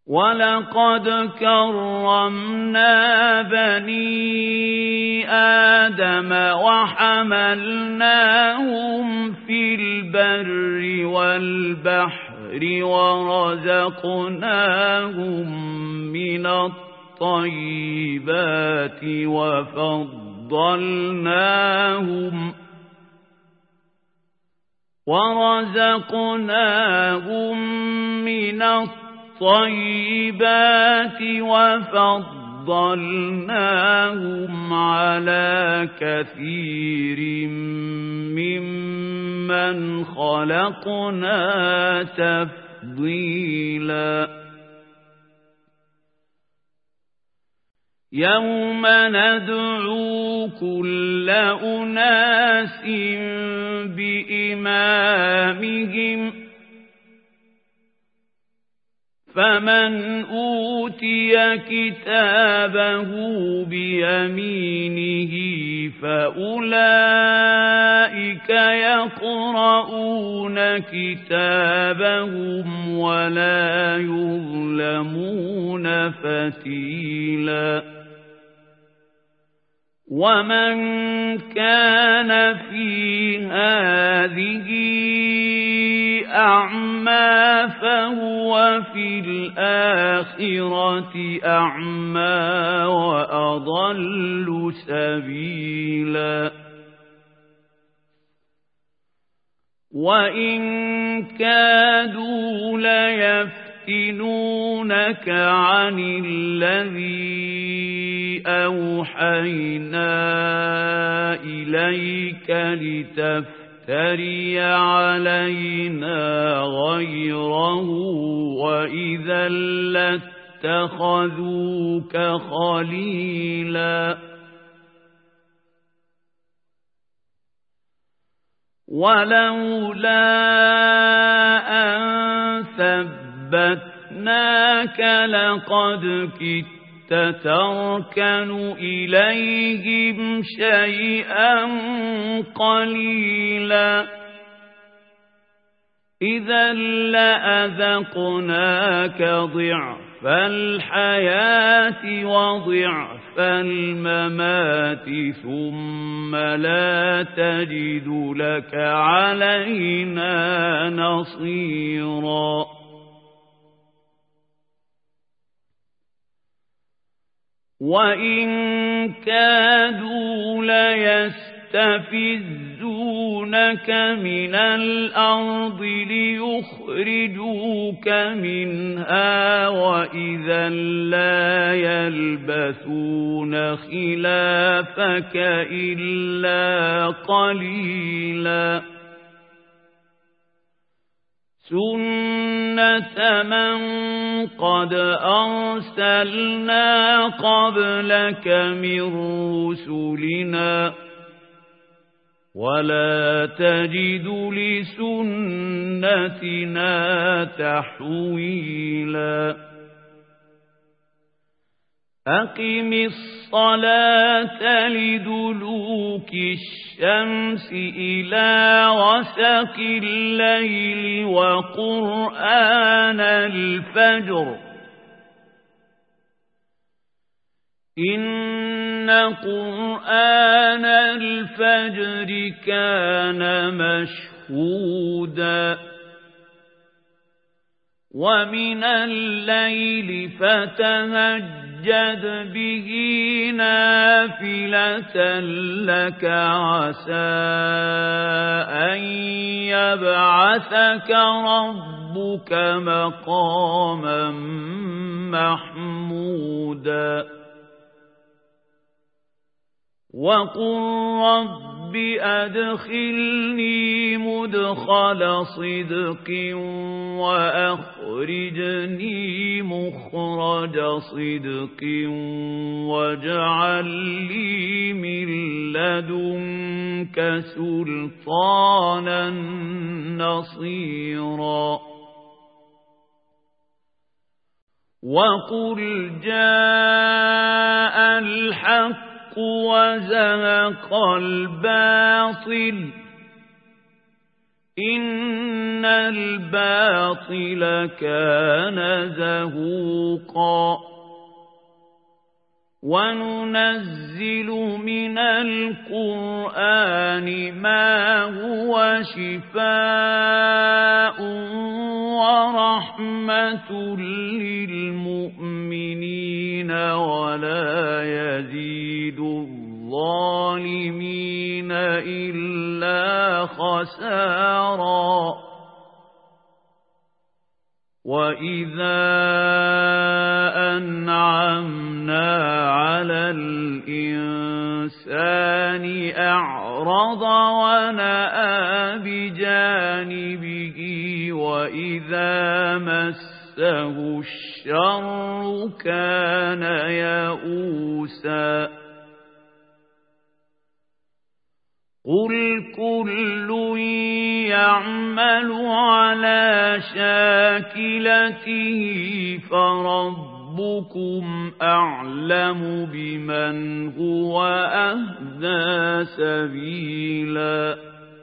وَلَقَدْ كَرَّمْنَا بَنِي آدَمَ وَحَمَلْنَاهُمْ فِي الْبَرِّ وَالْبَحْرِ وَرَزَقْنَاهُم مِّنَ الطَّيِّبَاتِ وَفَضَّلْنَاهُمْ عَلَى كَثِيرٍ مِّمَّنْ خَلَقْنَا تَفْضِيلًا يَوْمَ نَدْعُو كُلَّ أُنَاسٍ بِإِمَامِهِمْ فَمَنْ أُوتِيَ كِتَابَهُ بِيَمِينِهِ فَأُولَئِكَ يَقْرَؤُونَ كِتَابَهُمْ وَلَا يُظْلَمُونَ فَتِيلًا وَمَنْ كَانَ فِي هَذِهِ أَعْمَى فَهُوَ فِي الْآخِرَةِ أَعْمَى وَأَضَلُّ سَبِيلًا وَإِنْ كَادُوا لَيَفْتِنُونَكَ عَنِ الَّذِي أَوْحَيْنَا إِلَيْكَ لِتَفْتَرِيَ عَلَيْنَا غَيْرَهُ وَإِذًا لَّاتَّخَذُوكَ خَلِيلًا وَلَوْلَا أَن ثَبَّتْنَاكَ لَقَدْ كِدتَّ تَرْكَنُ إِلَيْهِمْ شَيْئًا قَلِيلًا إِذًا لَّأَذَقْنَاكَ ضِعْفَ الْحَيَاةِ وَضِعْفَ الْمَمَاتِ ثُمَّ لَا تَجِدُ لَكَ عَلَيْنَا نَصِيرًا وَإِنْ كَادُوا لَيَسْتَفِزُّونَكَ مِنَ الْأَرْضِ لِيُخْرِجُوكَ مِنْهَا وَإِذًا لَّا يَلْبَثُونَ خِلَافَكَ إِلَّا قَلِيلًا سُنَّةَ مَنْ قَدْ أَرْسَلْنَا قَبْلَكَ مِنْ رُسُلِنَا وَلَا تَجِدُ لِسُنَّتِنَا تَحْوِيلًا أَقِمِ الصَّلَاةَ لِدُلُوكِ الشَّمْسِ إِلَى غَسَقِ اللَّيْلِ وَقُرْآنَ الْفَجْرِ إِنَّ قُرْآنَ الْفَجْرِ كَانَ مَشْهُودًا وَمِنَ اللَّيْلِ فَتَهَجَّدْ بِهِ نَافِلَةً لَكَ عَسَىٰ أَن يَبْعَثَكَ رَبُّكَ مَقَامًا مَّحْمُودًا وَقُل رَّبِّ أَدْخِلْنِي مُدْخَلَ صِدْقٍ وَأَخْرِجْنِي مُخْرَجَ صِدْقٍ وَاجْعَل لِّي مِن لَّدُنكَ سُلْطَانًا نَّصِيرًا وَقُلْ جَاءَ الْحَقُّ وَزَهَقَ الْبَاطِلُ إن الباطل كان زهوقا وننزل من القرآن ما هو شفاء ورحمة للمؤمنين ولا يزيد الظالمين إلا خسارا وإذا أنعمنا على الإنسان أعرض ونأى بجانبه وإذا مسه الشر كان يئوسا قل كل يعمل على شاكلته فربكم أعلم بمن هو أهدى سبيلا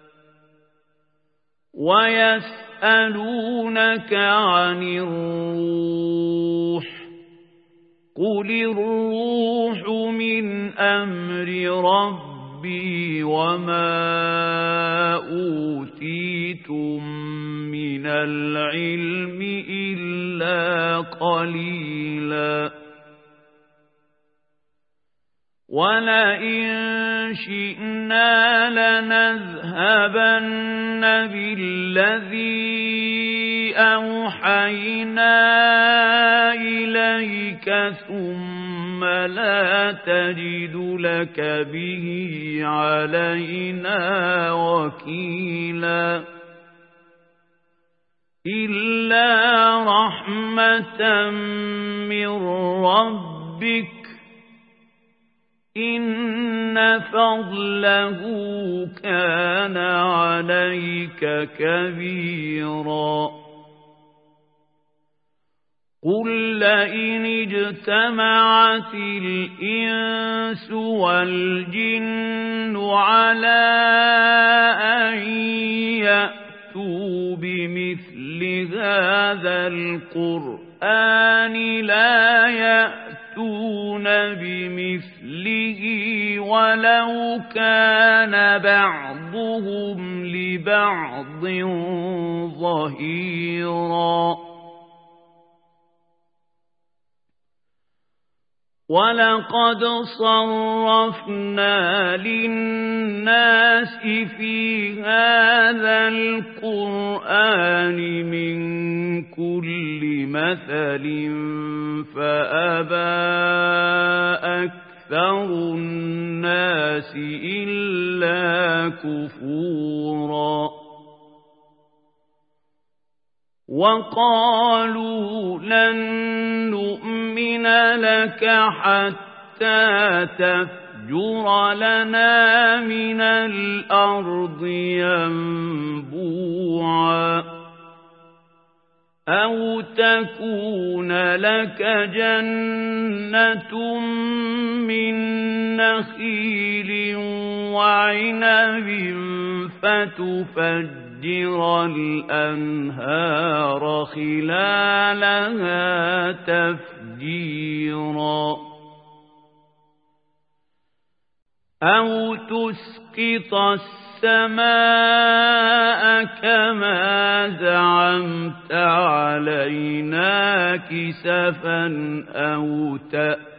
ويسألونك عن الروح قل الروح من أمر ربي وما أوتيتم من العلم إلا قليلا ولئن شئنا لنذهبن بالذي أوحينا إليك ثم لا تجد لك به علينا وكيلا إلا رحمة من ربك إن فضله كان عليك كبيرا قل لئن اجتمعت الإنس والجن على أن يأتوا بمثل هذا القرآن لا يأتون بمثله ولو كان بعضهم لبعض ظهيرا ولقد صرفنا للناس في هذا القرآن من كل مثل فأبى أكثر الناس إلا كفورا وقالوا لن نؤمن لك حتى تفجر لنا من الأرض ينبوعا أو تكون لك جنة من نخيل وعنب فتفجر الأنهار خلالها تفجيرا أو تسقط السماء كما زعمت علينا كسفا أو تأتي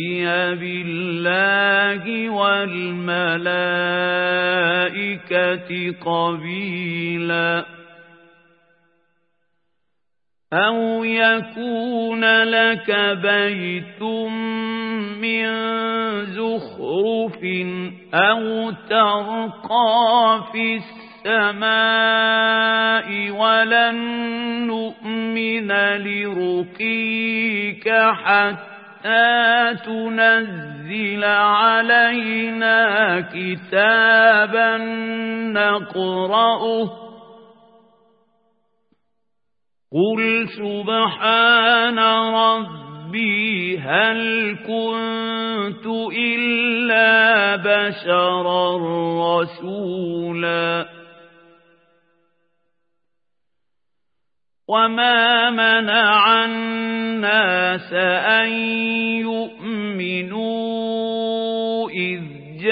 بالله والملائكة قبيلا أو يكون لك بيت من زخرف أو ترقى في السماء ولن نؤمن لرقيك حتى تنزل علينا كتابا نقرأه قل سبحان ربي هل كنت إلا بشرا رسولا وما منع الناس أن يؤمنوا إذ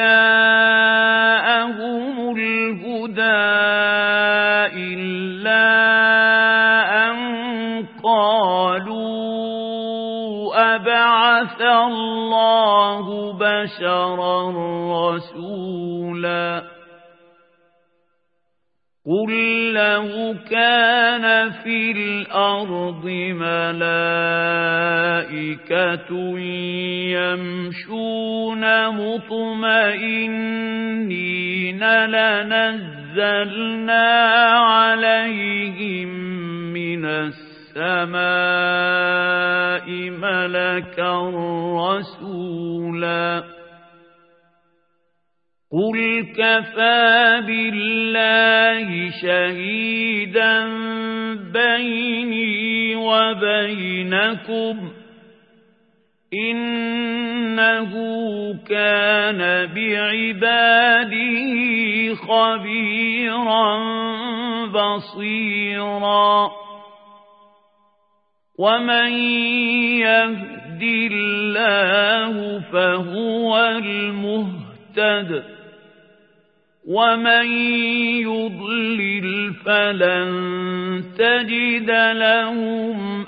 جاءهم الهدى إلا أن قالوا أبعث الله بشرا رسولا قل لو كان في الأرض ملائكة يمشون مطمئنين لنزلنا عليهم من السماء ملكا رسولا قل كفى بالله شهيدا بيني وبينكم إنه كان بعباده خبيرا بصيرا ومن يهد الله فهو المهتد ومن يضلل فلن تجد لهم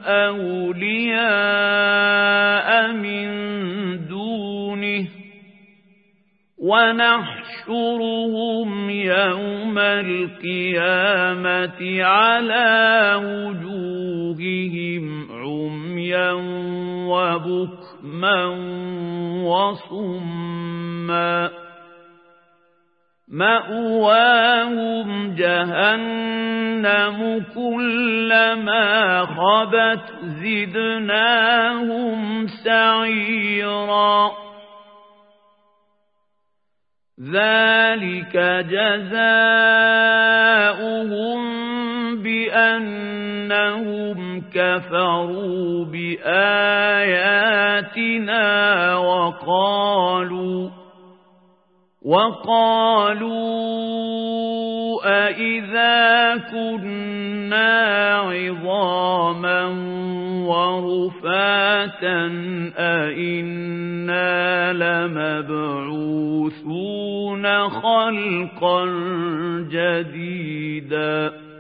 أولياء من دونه ونحشرهم يوم القيامة على وجوههم عميا وبكما وصما مأواهم جهنم كلما خبت زدناهم سعيرا ذلك جزاؤهم بأنهم كفروا بآياتنا وقالوا أإذا كنا عظاما ورفاتا أإنا لمبعوثون خلقا جديدا